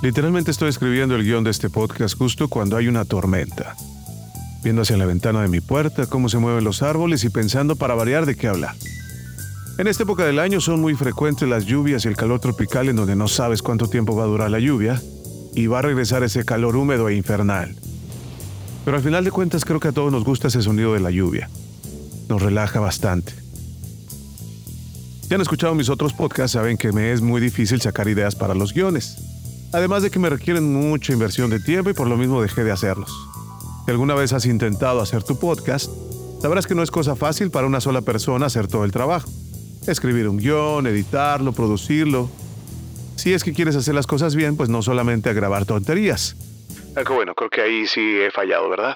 Literalmente estoy escribiendo el guión de este podcast justo cuando hay una tormenta. Viendo hacia la ventana de mi puerta cómo se mueven los árboles y pensando para variar de qué hablar. En esta época del año son muy frecuentes las lluvias y el calor tropical en donde no sabes cuánto tiempo va a durar la lluvia y va a regresar ese calor húmedo e infernal. Pero al final de cuentas creo que a todos nos gusta ese sonido de la lluvia. Nos relaja bastante. Si han escuchado mis otros podcasts saben que me es muy difícil sacar ideas para los guiones. Además de que me requieren mucha inversión de tiempo y por lo mismo dejé de hacerlos. Si alguna vez has intentado hacer tu podcast, sabrás que no es cosa fácil para una sola persona hacer todo el trabajo. Escribir un guión, editarlo, producirlo. Si es que quieres hacer las cosas bien, pues no solamente a grabar tonterías. Aunque bueno, creo que ahí sí he fallado, ¿verdad?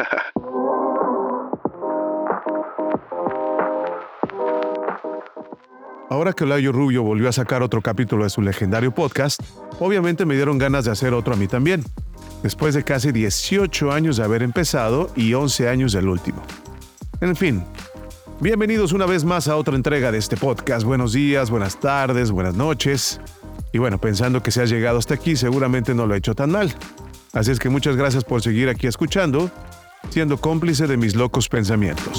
Ahora que Olayo Rubio volvió a sacar otro capítulo de su legendario podcast, obviamente me dieron ganas de hacer otro a mí también. Después de casi 18 años de haber empezado y 11 años del último. En fin, bienvenidos una vez más a otra entrega de este podcast. Buenos días, buenas tardes, buenas noches. Y bueno, pensando que si has llegado hasta aquí, seguramente no lo he hecho tan mal. Así es que muchas gracias por seguir aquí escuchando, siendo cómplice de mis locos pensamientos.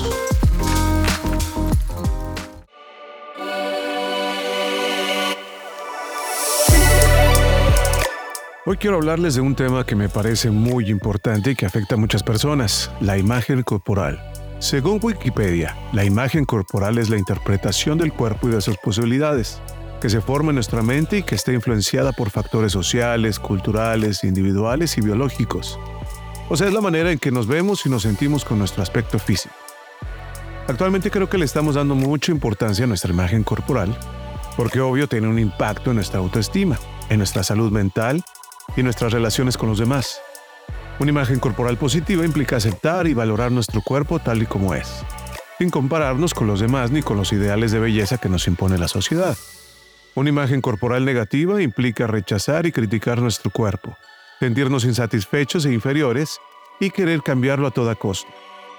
Hoy quiero hablarles de un tema que me parece muy importante y que afecta a muchas personas, la imagen corporal. Según Wikipedia, la imagen corporal es la interpretación del cuerpo y de sus posibilidades, que se forma en nuestra mente y que está influenciada por factores sociales, culturales, individuales y biológicos. O sea, es la manera en que nos vemos y nos sentimos con nuestro aspecto físico. Actualmente creo que le estamos dando mucha importancia a nuestra imagen corporal, porque obvio tiene un impacto en nuestra autoestima, en nuestra salud mental y nuestras relaciones con los demás. Una imagen corporal positiva implica aceptar y valorar nuestro cuerpo tal y como es, sin compararnos con los demás ni con los ideales de belleza que nos impone la sociedad. Una imagen corporal negativa implica rechazar y criticar nuestro cuerpo, sentirnos insatisfechos e inferiores y querer cambiarlo a toda costa.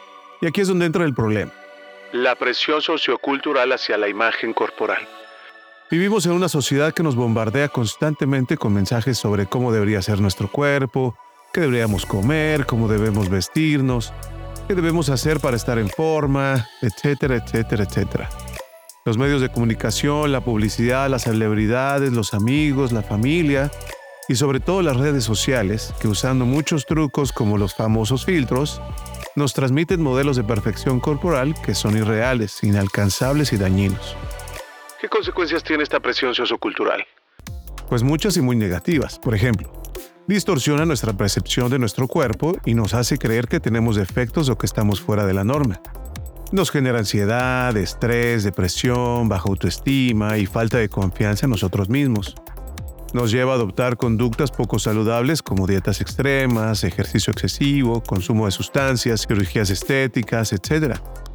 Y aquí es donde entra el problema: la presión sociocultural hacia la imagen corporal. Vivimos en una sociedad que nos bombardea constantemente con mensajes sobre cómo debería ser nuestro cuerpo, qué deberíamos comer, cómo debemos vestirnos, qué debemos hacer para estar en forma, etcétera, etcétera, etcétera. Los medios de comunicación, la publicidad, las celebridades, los amigos, la familia y sobre todo las redes sociales, que usando muchos trucos como los famosos filtros, nos transmiten modelos de perfección corporal que son irreales, inalcanzables y dañinos. ¿Qué consecuencias tiene esta presión sociocultural? Pues muchas y muy negativas. Por ejemplo, distorsiona nuestra percepción de nuestro cuerpo y nos hace creer que tenemos defectos o que estamos fuera de la norma. Nos genera ansiedad, estrés, depresión, baja autoestima y falta de confianza en nosotros mismos. Nos lleva a adoptar conductas poco saludables como dietas extremas, ejercicio excesivo, consumo de sustancias, cirugías estéticas, etc.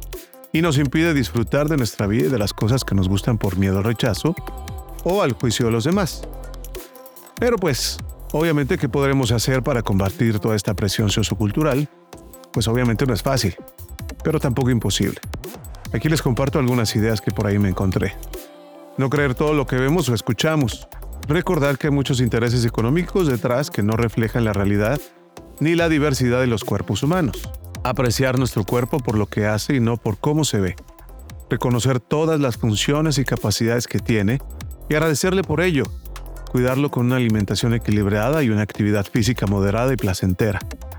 Y nos impide disfrutar de nuestra vida y de las cosas que nos gustan por miedo al rechazo o al juicio de los demás. Pero pues, obviamente, ¿qué podremos hacer para combatir toda esta presión sociocultural? Pues obviamente no es fácil, pero tampoco imposible. Aquí les comparto algunas ideas que por ahí me encontré. No creer todo lo que vemos o escuchamos. Recordar que hay muchos intereses económicos detrás que no reflejan la realidad ni la diversidad de los cuerpos humanos. Apreciar nuestro cuerpo por lo que hace y no por cómo se ve. Reconocer todas las funciones y capacidades que tiene y agradecerle por ello. Cuidarlo con una alimentación equilibrada y una actividad física moderada y placentera.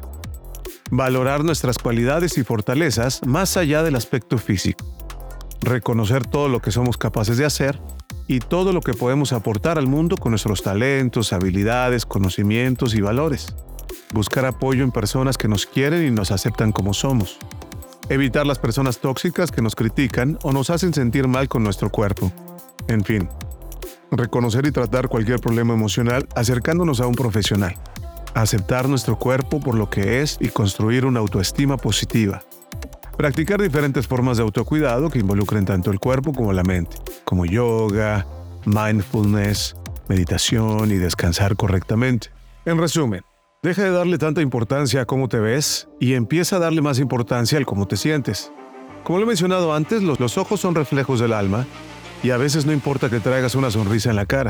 Valorar nuestras cualidades y fortalezas más allá del aspecto físico. Reconocer todo lo que somos capaces de hacer y todo lo que podemos aportar al mundo con nuestros talentos, habilidades, conocimientos y valores. Buscar apoyo en personas que nos quieren y nos aceptan como somos. Evitar las personas tóxicas que nos critican o nos hacen sentir mal con nuestro cuerpo. En fin, reconocer y tratar cualquier problema emocional acercándonos a un profesional. Aceptar nuestro cuerpo por lo que es y construir una autoestima positiva. Practicar diferentes formas de autocuidado que involucren tanto el cuerpo como la mente, como yoga, mindfulness, meditación y descansar correctamente. En resumen, deja de darle tanta importancia a cómo te ves y empieza a darle más importancia al cómo te sientes. Como lo he mencionado antes, los ojos son reflejos del alma y a veces no importa que traigas una sonrisa en la cara.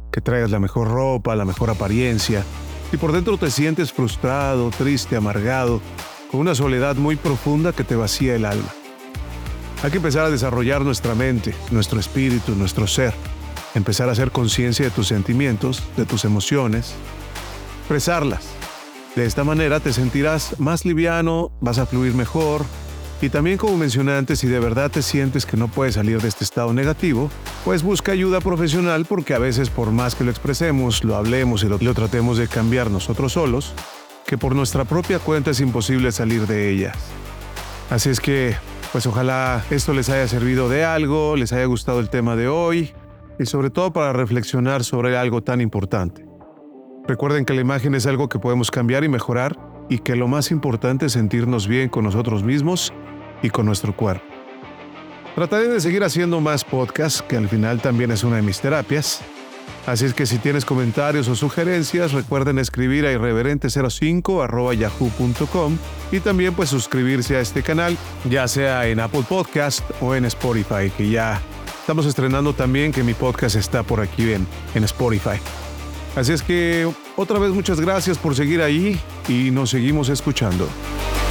que traigas la mejor ropa, la mejor apariencia. Si por dentro te sientes frustrado, triste, amargado, con una soledad muy profunda que te vacía el alma. Hay que empezar a desarrollar nuestra mente, nuestro espíritu, nuestro ser. Empezar a hacer conciencia de tus sentimientos, de tus emociones. Expresarlas. De esta manera te sentirás más liviano, vas a fluir mejor. Y también, como mencioné antes, si de verdad te sientes que no puedes salir de este estado negativo, pues busca ayuda profesional, porque a veces, por más que lo expresemos, lo hablemos y lo tratemos de cambiar nosotros solos, que por nuestra propia cuenta es imposible salir de ellas. Así es que, pues ojalá esto les haya servido de algo, les haya gustado el tema de hoy y sobre todo para reflexionar sobre algo tan importante. Recuerden que la imagen es algo que podemos cambiar y mejorar, y que lo más importante es sentirnos bien con nosotros mismos y con nuestro cuerpo. Trataré de seguir haciendo más podcasts, que al final también es una de mis terapias. Así es que si tienes comentarios o sugerencias, recuerden escribir a irreverente05@yahoo.com y también pues suscribirse a este canal, ya sea en Apple Podcast o en Spotify, que ya estamos estrenando también, que mi podcast está por aquí en Spotify. Así es que otra vez muchas gracias por seguir ahí y nos seguimos escuchando.